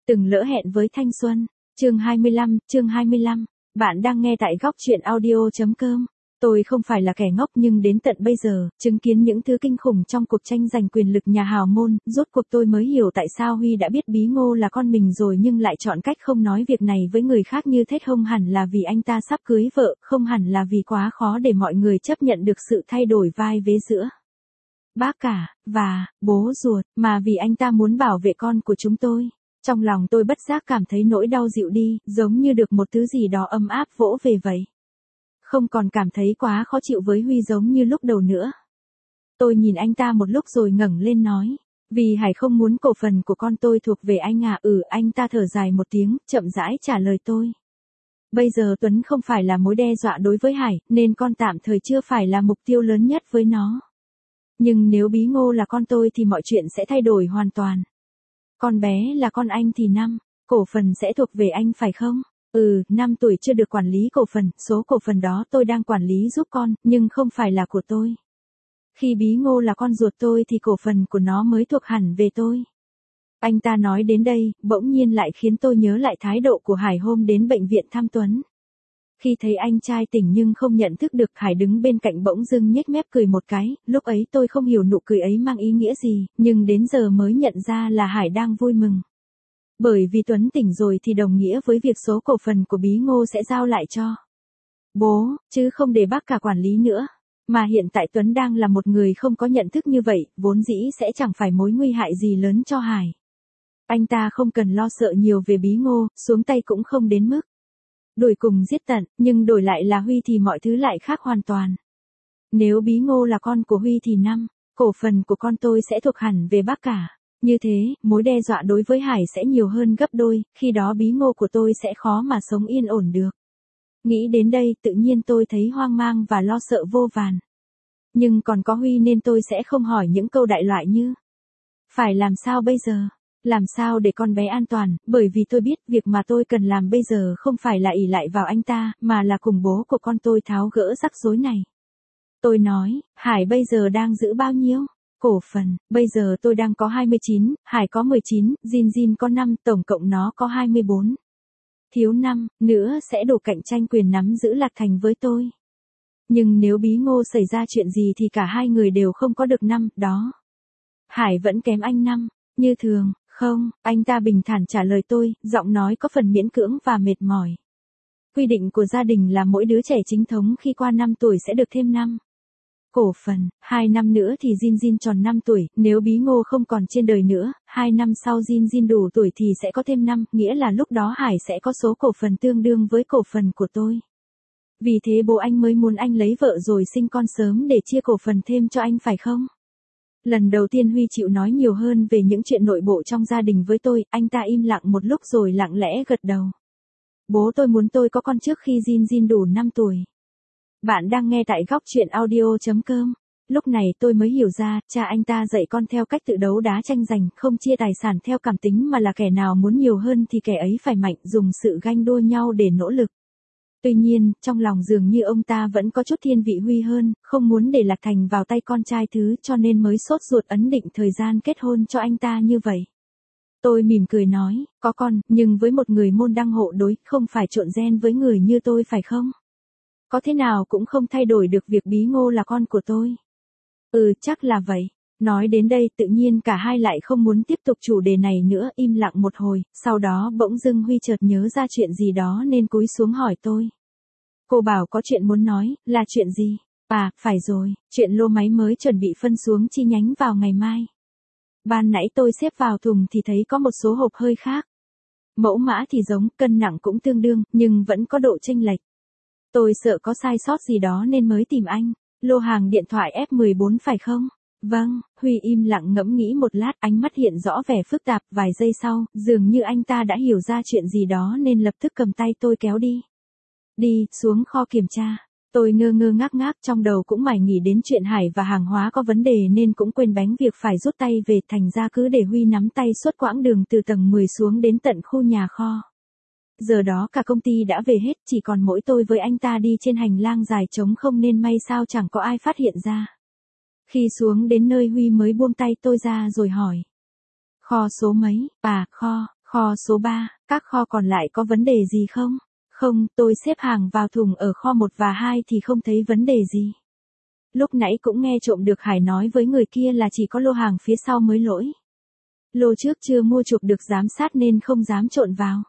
Từng lỡ hẹn với thanh xuân. Chương 25. Bạn đang nghe tại góc truyện audio.com. Tôi không phải là kẻ ngốc nhưng đến tận bây giờ, chứng kiến những thứ kinh khủng trong cuộc tranh giành quyền lực nhà hào môn, rốt cuộc tôi mới hiểu tại sao Huy đã biết Bí Ngô là con mình rồi nhưng lại chọn cách không nói việc này với người khác như thế. Không hẳn là vì anh ta sắp cưới vợ, không hẳn là vì quá khó để mọi người chấp nhận được sự thay đổi vai vế giữa bác cả và bố ruột, mà vì anh ta muốn bảo vệ con của chúng tôi. Trong lòng tôi bất giác cảm thấy nỗi đau dịu đi, giống như được một thứ gì đó ấm áp vỗ về vậy. Không còn cảm thấy quá khó chịu với Huy giống như lúc đầu nữa. Tôi nhìn anh ta một lúc rồi ngẩng lên nói. Vì Hải không muốn cổ phần của con tôi thuộc về anh à? Anh ta thở dài một tiếng, chậm rãi trả lời tôi. Bây giờ Tuấn không phải là mối đe dọa đối với Hải, nên con tạm thời chưa phải là mục tiêu lớn nhất với nó. Nhưng nếu Bí Ngô là con tôi thì mọi chuyện sẽ thay đổi hoàn toàn. Con bé là con anh thì cổ phần sẽ thuộc về anh phải không? 5 tuổi chưa được quản lý cổ phần, số cổ phần đó tôi đang quản lý giúp con, nhưng không phải là của tôi. Khi Bí Ngô là con ruột tôi thì cổ phần của nó mới thuộc hẳn về tôi. Anh ta nói đến đây, bỗng nhiên lại khiến tôi nhớ lại thái độ của Hải hôm đến bệnh viện thăm Tuấn. Khi thấy anh trai tỉnh nhưng không nhận thức được, Hải đứng bên cạnh bỗng dưng nhếch mép cười một cái, lúc ấy tôi không hiểu nụ cười ấy mang ý nghĩa gì, nhưng đến giờ mới nhận ra là Hải đang vui mừng. Bởi vì Tuấn tỉnh rồi thì đồng nghĩa với việc số cổ phần của Bí Ngô sẽ giao lại cho bố, chứ không để bác cả quản lý nữa. Mà hiện tại Tuấn đang là một người không có nhận thức như vậy, vốn dĩ sẽ chẳng phải mối nguy hại gì lớn cho Hải. Anh ta không cần lo sợ nhiều về Bí Ngô, xuống tay cũng không đến mức đuổi cùng giết tận, nhưng đổi lại là Huy thì mọi thứ lại khác hoàn toàn. Nếu Bí Ngô là con của Huy thì cổ phần của con tôi sẽ thuộc hẳn về bác cả. Như thế, mối đe dọa đối với Hải sẽ nhiều hơn gấp đôi, khi đó Bí Ngô của tôi sẽ khó mà sống yên ổn được. Nghĩ đến đây, tự nhiên tôi thấy hoang mang và lo sợ vô vàn. Nhưng còn có Huy nên tôi sẽ không hỏi những câu đại loại như: phải làm sao bây giờ? Làm sao để con bé an toàn? Bởi vì tôi biết việc mà tôi cần làm bây giờ không phải là ỷ lại vào anh ta, mà là cùng bố của con tôi tháo gỡ rắc rối này. Tôi nói, Hải bây giờ đang giữ bao nhiêu cổ phần? Bây giờ tôi đang có 29, Hải có 19, Jin có 5, tổng cộng nó có 24. Thiếu 5 nữa sẽ đủ cạnh tranh quyền nắm giữ Lạc Thành với tôi. Nhưng nếu Bí Ngô xảy ra chuyện gì thì cả hai người đều không có được 5 đó. Hải vẫn kém anh 5, như thường. Không, anh ta bình thản trả lời tôi, giọng nói có phần miễn cưỡng và mệt mỏi. Quy định của gia đình là mỗi đứa trẻ chính thống khi qua 5 tuổi sẽ được thêm 5 cổ phần, 2 năm nữa thì Jin tròn 5 tuổi, nếu Bí Ngô không còn trên đời nữa, 2 năm sau Jin đủ tuổi thì sẽ có thêm 5, nghĩa là lúc đó Hải sẽ có số cổ phần tương đương với cổ phần của tôi. Vì thế bố anh mới muốn anh lấy vợ rồi sinh con sớm để chia cổ phần thêm cho anh phải không? Lần đầu tiên Huy chịu nói nhiều hơn về những chuyện nội bộ trong gia đình với tôi, anh ta im lặng một lúc rồi lặng lẽ gật đầu. Bố tôi muốn tôi có con trước khi Jin đủ 5 tuổi. Bạn đang nghe tại góc truyện audio.com. Lúc này tôi mới hiểu ra, cha anh ta dạy con theo cách tự đấu đá tranh giành, không chia tài sản theo cảm tính mà là kẻ nào muốn nhiều hơn thì kẻ ấy phải mạnh, dùng sự ganh đua nhau để nỗ lực. Tuy nhiên, trong lòng dường như ông ta vẫn có chút thiên vị Huy hơn, không muốn để Lạc Thành vào tay con trai thứ cho nên mới sốt ruột ấn định thời gian kết hôn cho anh ta như vậy. Tôi mỉm cười nói, có con, nhưng với một người môn đăng hộ đối, không phải trộn gen với người như tôi phải không? Có thế nào cũng không thay đổi được việc Bí Ngô là con của tôi. Chắc là vậy. Nói đến đây tự nhiên cả hai lại không muốn tiếp tục chủ đề này nữa, im lặng một hồi, sau đó bỗng dưng Huy chợt nhớ ra chuyện gì đó nên cúi xuống hỏi tôi. Cô bảo có chuyện muốn nói, là chuyện gì? Phải rồi, chuyện lô máy mới chuẩn bị phân xuống chi nhánh vào ngày mai. Ban nãy tôi xếp vào thùng thì thấy có một số hộp hơi khác. Mẫu mã thì giống, cân nặng cũng tương đương, nhưng vẫn có độ chênh lệch. Tôi sợ có sai sót gì đó nên mới tìm anh. Lô hàng điện thoại F14 phải không? Vâng, Huy im lặng ngẫm nghĩ một lát, ánh mắt hiện rõ vẻ phức tạp, vài giây sau, dường như anh ta đã hiểu ra chuyện gì đó nên lập tức cầm tay tôi kéo đi. Đi, xuống kho kiểm tra. Tôi ngơ ngơ ngác ngác, trong đầu cũng mải nghĩ đến chuyện Hải và hàng hóa có vấn đề nên cũng quên bánh việc phải rút tay về, thành ra cứ để Huy nắm tay suốt quãng đường từ tầng 10 xuống đến tận khu nhà kho. Giờ đó cả công ty đã về hết, chỉ còn mỗi tôi với anh ta đi trên hành lang dài trống không nên may sao chẳng có ai phát hiện ra. Khi xuống đến nơi Huy mới buông tay tôi ra rồi hỏi. Kho số mấy? Kho số 3, các kho còn lại có vấn đề gì không? Không, tôi xếp hàng vào thùng ở kho 1 và 2 thì không thấy vấn đề gì. Lúc nãy cũng nghe trộm được Hải nói với người kia là chỉ có lô hàng phía sau mới lỗi. Lô trước chưa mua chuộc được giám sát nên không dám trộn vào.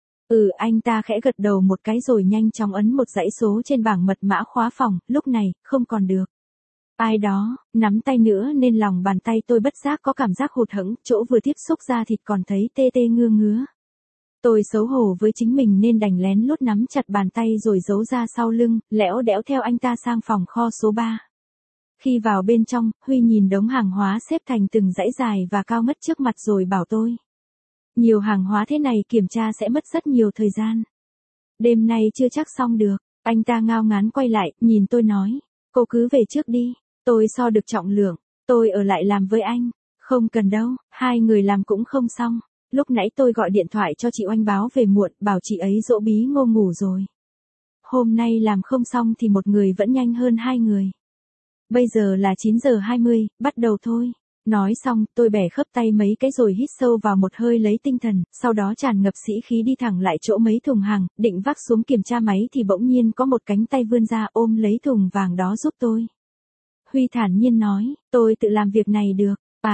Anh ta khẽ gật đầu một cái rồi nhanh chóng ấn một dãy số trên bảng mật mã khóa phòng, lúc này, không còn được. Ai đó, nắm tay nữa nên lòng bàn tay tôi bất giác có cảm giác hụt hẫng, chỗ vừa tiếp xúc da thịt còn thấy tê tê ngứa ngứa. Tôi xấu hổ với chính mình nên đành lén lút nắm chặt bàn tay rồi giấu ra sau lưng, lẽo đẽo theo anh ta sang phòng kho số 3. Khi vào bên trong, Huy nhìn đống hàng hóa xếp thành từng dãy dài và cao ngất trước mặt rồi bảo tôi. Nhiều hàng hóa thế này kiểm tra sẽ mất rất nhiều thời gian. Đêm nay chưa chắc xong được. Anh ta ngao ngán quay lại, nhìn tôi nói. Cô cứ về trước đi. Tôi so được trọng lượng. Tôi ở lại làm với anh. Không cần đâu, hai người làm cũng không xong. Lúc nãy tôi gọi điện thoại cho chị Oanh báo về muộn, bảo chị ấy dỗ bí ngô ngủ rồi. Hôm nay làm không xong thì một người vẫn nhanh hơn hai người. Bây giờ là 9 giờ 20, bắt đầu thôi. Nói xong, tôi bẻ khớp tay mấy cái rồi hít sâu vào một hơi lấy tinh thần, sau đó tràn ngập sĩ khí đi thẳng lại chỗ mấy thùng hàng, định vác xuống kiểm tra máy thì bỗng nhiên có một cánh tay vươn ra ôm lấy thùng vàng đó giúp tôi. Huy thản nhiên nói, tôi tự làm việc này được.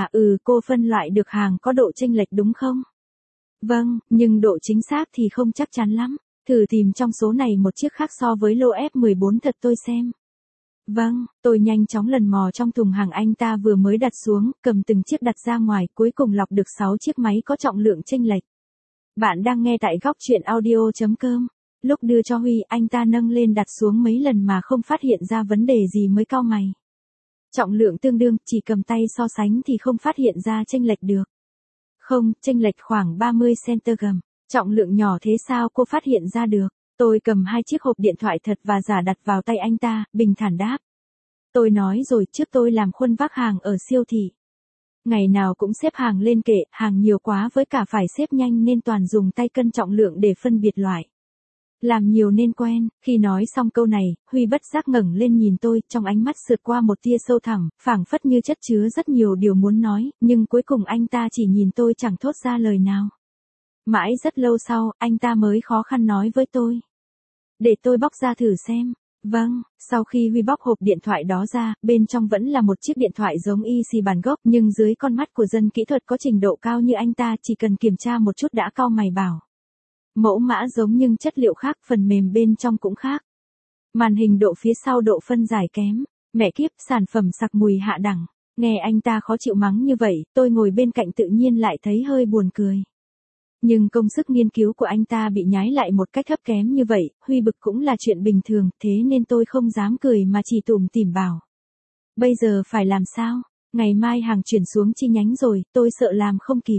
Cô phân loại được hàng có độ chênh lệch đúng không? Vâng, nhưng độ chính xác thì không chắc chắn lắm. Thử tìm trong số này một chiếc khác so với lô F14 thật tôi xem. Vâng, tôi nhanh chóng lần mò trong thùng hàng anh ta vừa mới đặt xuống, cầm từng chiếc đặt ra ngoài, cuối cùng lọc được 6 chiếc máy có trọng lượng chênh lệch. Bạn đang nghe tại góc truyện audio.com. Lúc đưa cho Huy, anh ta nâng lên đặt xuống mấy lần mà không phát hiện ra vấn đề gì mới cau mày. Trọng lượng tương đương, chỉ cầm tay so sánh thì không phát hiện ra chênh lệch được. Không, chênh lệch khoảng 30 cm. Trọng lượng nhỏ thế sao cô phát hiện ra được? Tôi cầm hai chiếc hộp điện thoại thật và giả đặt vào tay anh ta, bình thản đáp. Tôi nói rồi, trước tôi làm khuôn vác hàng ở siêu thị. Ngày nào cũng xếp hàng lên kệ, hàng nhiều quá với cả phải xếp nhanh nên toàn dùng tay cân trọng lượng để phân biệt loại. Làm nhiều nên quen. Khi nói xong câu này, Huy bất giác ngẩng lên nhìn tôi, trong ánh mắt sượt qua một tia sâu thẳm, phảng phất như chất chứa rất nhiều điều muốn nói, nhưng cuối cùng anh ta chỉ nhìn tôi chẳng thốt ra lời nào. Mãi rất lâu sau, anh ta mới khó khăn nói với tôi. Để tôi bóc ra thử xem. Vâng, sau khi Huy bóc hộp điện thoại đó ra, bên trong vẫn là một chiếc điện thoại giống y xì bản gốc, nhưng dưới con mắt của dân kỹ thuật có trình độ cao như anh ta chỉ cần kiểm tra một chút đã cau mày bảo. Mẫu mã giống nhưng chất liệu khác, phần mềm bên trong cũng khác. Màn hình độ phía sau độ phân giải kém. Mẹ kiếp, sản phẩm sặc mùi hạ đẳng. Nghe anh ta khó chịu mắng như vậy, tôi ngồi bên cạnh tự nhiên lại thấy hơi buồn cười. Nhưng công sức nghiên cứu của anh ta bị nhái lại một cách thấp kém như vậy, Huy bực cũng là chuyện bình thường, thế nên tôi không dám cười mà chỉ tủm tỉm bảo. Bây giờ phải làm sao? Ngày mai hàng chuyển xuống chi nhánh rồi, tôi sợ làm không kịp.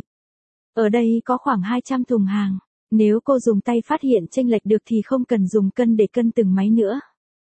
Ở đây có khoảng 200 thùng hàng. Nếu cô dùng tay phát hiện chênh lệch được thì không cần dùng cân để cân từng máy nữa.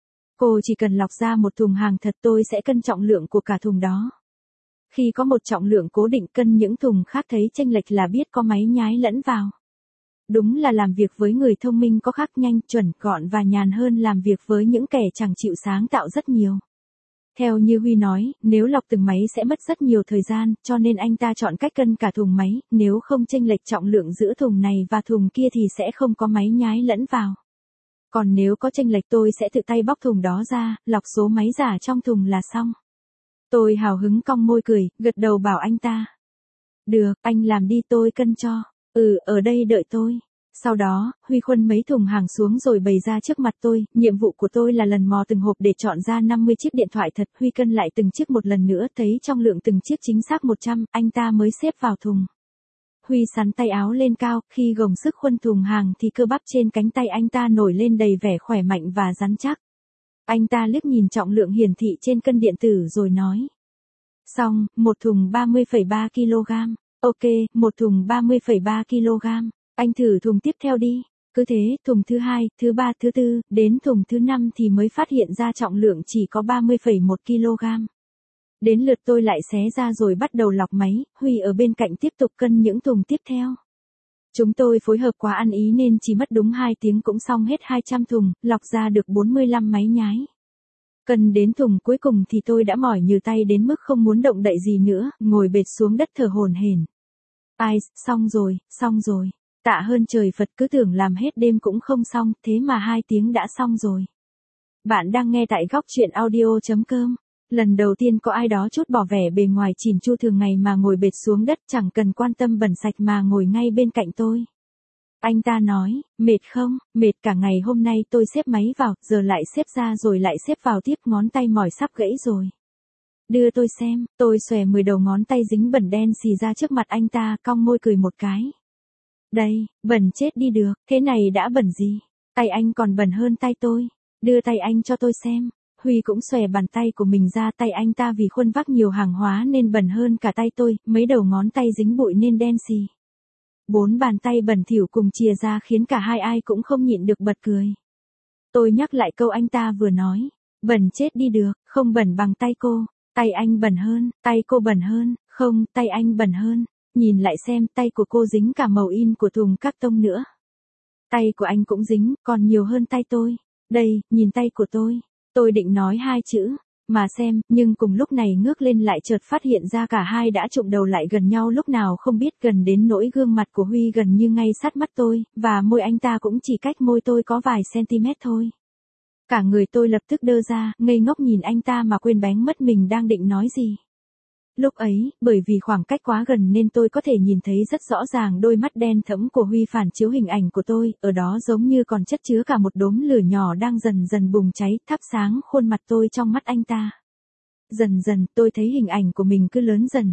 Cô chỉ cần lọc ra một thùng hàng thật, tôi sẽ cân trọng lượng của cả thùng đó. Khi có một trọng lượng cố định, cân những thùng khác thấy chênh lệch là biết có máy nhái lẫn vào. Đúng là làm việc với người thông minh có khác, nhanh, chuẩn, gọn và nhàn hơn làm việc với những kẻ chẳng chịu sáng tạo rất nhiều. Theo như Huy nói, nếu lọc từng máy sẽ mất rất nhiều thời gian, cho nên anh ta chọn cách cân cả thùng máy, nếu không chênh lệch trọng lượng giữa thùng này và thùng kia thì sẽ không có máy nhái lẫn vào. Còn nếu có chênh lệch tôi sẽ tự tay bóc thùng đó ra, lọc số máy giả trong thùng là xong. Tôi hào hứng cong môi cười, gật đầu bảo anh ta. Được, anh làm đi, tôi cân cho. Ở đây đợi tôi. Sau đó, Huy khuân mấy thùng hàng xuống rồi bày ra trước mặt tôi, nhiệm vụ của tôi là lần mò từng hộp để chọn ra 50 chiếc điện thoại thật, Huy cân lại từng chiếc một lần nữa, thấy trong lượng từng chiếc chính xác 100, anh ta mới xếp vào thùng. Huy xắn tay áo lên cao, khi gồng sức khuân thùng hàng thì cơ bắp trên cánh tay anh ta nổi lên đầy vẻ khỏe mạnh và rắn chắc. Anh ta liếc nhìn trọng lượng hiển thị trên cân điện tử rồi nói. Xong, một thùng 30,3 kg. Ok, một thùng 30,3 kg. Anh thử thùng tiếp theo đi. Cứ thế, thùng thứ 2, thứ 3, thứ 4, đến thùng thứ 5 thì mới phát hiện ra trọng lượng chỉ có 30,1 kg. Đến lượt tôi lại xé ra rồi bắt đầu lọc máy, Huy ở bên cạnh tiếp tục cân những thùng tiếp theo. Chúng tôi phối hợp quá ăn ý nên chỉ mất đúng 2 tiếng cũng xong hết 200 thùng, lọc ra được 45 máy nhái. Cân đến thùng cuối cùng thì tôi đã mỏi nhừ tay đến mức không muốn động đậy gì nữa, ngồi bệt xuống đất thở hổn hển. Ai, xong rồi. Tạ hơn trời Phật, cứ tưởng làm hết đêm cũng không xong, thế mà 2 tiếng đã xong rồi. Bạn đang nghe tại góc chuyện audio.com. Lần đầu tiên có ai đó chút bỏ vẻ bề ngoài chỉn chu thường ngày mà ngồi bệt xuống đất, chẳng cần quan tâm bẩn sạch mà ngồi ngay bên cạnh tôi. Anh ta nói, mệt không? Mệt, cả ngày hôm nay tôi xếp máy vào, giờ lại xếp ra rồi lại xếp vào tiếp, ngón tay mỏi sắp gãy rồi. Đưa tôi xem, tôi xòe 10 đầu ngón tay dính bẩn đen xì ra trước mặt anh ta, cong môi cười một cái. Đây, bẩn chết đi được, thế này đã bẩn gì? Tay anh còn bẩn hơn tay tôi. Đưa tay anh cho tôi xem. Huy cũng xòe bàn tay của mình ra, tay anh ta vì khuôn vác nhiều hàng hóa nên bẩn hơn cả tay tôi, mấy đầu ngón tay dính bụi nên đen xì. 4 bàn tay bẩn thỉu cùng chìa ra khiến cả hai ai cũng không nhịn được bật cười. Tôi nhắc lại câu anh ta vừa nói. Bẩn chết đi được, không bẩn bằng tay cô. Tay anh bẩn hơn, tay cô bẩn hơn, không, tay anh bẩn hơn. Nhìn lại xem, tay của cô dính cả màu in của thùng các tông nữa. Tay của anh cũng dính, còn nhiều hơn tay tôi. Đây, nhìn tay của tôi. Tôi định nói 2 chữ, mà xem, nhưng cùng lúc này ngước lên lại chợt phát hiện ra cả hai đã chụm đầu lại gần nhau lúc nào không biết, gần đến nỗi gương mặt của Huy gần như ngay sát mắt tôi, và môi anh ta cũng chỉ cách môi tôi có vài cm thôi. Cả người tôi lập tức đơ ra, ngây ngốc nhìn anh ta mà quên bén mất mình đang định nói gì. Lúc ấy, bởi vì khoảng cách quá gần nên tôi có thể nhìn thấy rất rõ ràng đôi mắt đen thẫm của Huy phản chiếu hình ảnh của tôi, ở đó giống như còn chất chứa cả một đốm lửa nhỏ đang dần dần bùng cháy, thắp sáng khuôn mặt tôi trong mắt anh ta. Dần dần, tôi thấy hình ảnh của mình cứ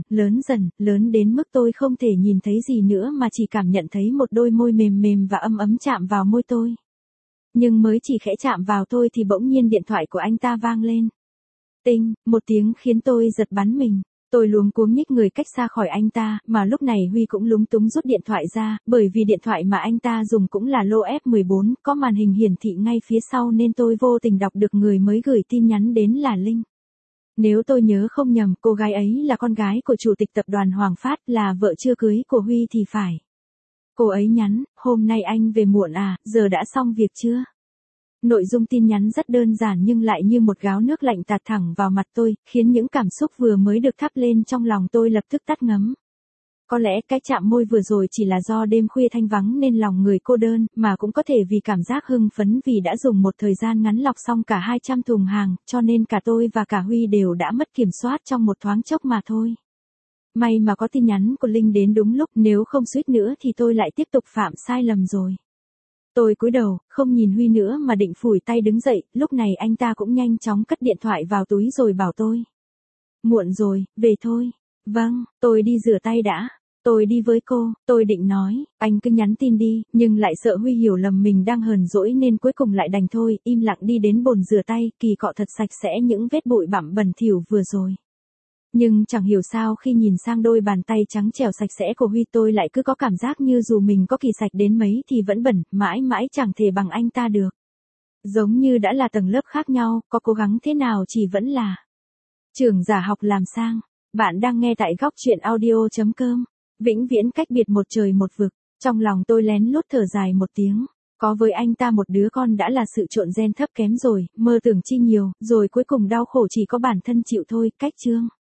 lớn đến mức tôi không thể nhìn thấy gì nữa mà chỉ cảm nhận thấy một đôi môi mềm mềm và ấm ấm chạm vào môi tôi. Nhưng mới chỉ khẽ chạm vào thôi thì bỗng nhiên điện thoại của anh ta vang lên. Tinh, một tiếng khiến tôi giật bắn mình. Tôi luống cuống nhích người cách xa khỏi anh ta, mà lúc này Huy cũng lúng túng rút điện thoại ra, bởi vì điện thoại mà anh ta dùng cũng là lô F14, có màn hình hiển thị ngay phía sau nên tôi vô tình đọc được người mới gửi tin nhắn đến là Linh. Nếu tôi nhớ không nhầm, cô gái ấy là con gái của chủ tịch tập đoàn Hoàng Phát, là vợ chưa cưới của Huy thì phải. Cô ấy nhắn, hôm nay anh về muộn à, giờ đã xong việc chưa? Nội dung tin nhắn rất đơn giản nhưng lại như một gáo nước lạnh tạt thẳng vào mặt tôi, khiến những cảm xúc vừa mới được thắp lên trong lòng tôi lập tức tắt ngấm. Có lẽ cái chạm môi vừa rồi chỉ là do đêm khuya thanh vắng nên lòng người cô đơn, mà cũng có thể vì cảm giác hưng phấn vì đã dùng một thời gian ngắn lọc xong cả 200 thùng hàng, cho nên cả tôi và cả Huy đều đã mất kiểm soát trong một thoáng chốc mà thôi. May mà có tin nhắn của Linh đến đúng lúc, nếu không suýt nữa thì tôi lại tiếp tục phạm sai lầm rồi. Tôi cúi đầu, không nhìn Huy nữa mà định phủi tay đứng dậy, lúc này anh ta cũng nhanh chóng cất điện thoại vào túi rồi bảo tôi. Muộn rồi, về thôi. Vâng, tôi đi rửa tay đã. Tôi đi với cô, tôi định nói, anh cứ nhắn tin đi, nhưng lại sợ Huy hiểu lầm mình đang hờn dỗi nên cuối cùng lại đành thôi, im lặng đi đến bồn rửa tay, kỳ cọ thật sạch sẽ những vết bụi bặm bẩn thỉu vừa rồi. Nhưng chẳng hiểu sao khi nhìn sang đôi bàn tay trắng trẻo sạch sẽ của Huy tôi lại cứ có cảm giác như dù mình có kỳ sạch đến mấy thì vẫn bẩn, mãi mãi chẳng thể bằng anh ta được. Giống như đã là tầng lớp khác nhau, có cố gắng thế nào chỉ vẫn là trưởng giả học làm sang. Bạn đang nghe tại góc chuyện audio.com. Vĩnh viễn cách biệt một trời một vực. Trong lòng tôi lén lút thở dài một tiếng. Có với anh ta một đứa con đã là sự trộn gen thấp kém rồi, mơ tưởng chi nhiều, rồi cuối cùng đau khổ chỉ có bản thân chịu thôi, cách chương.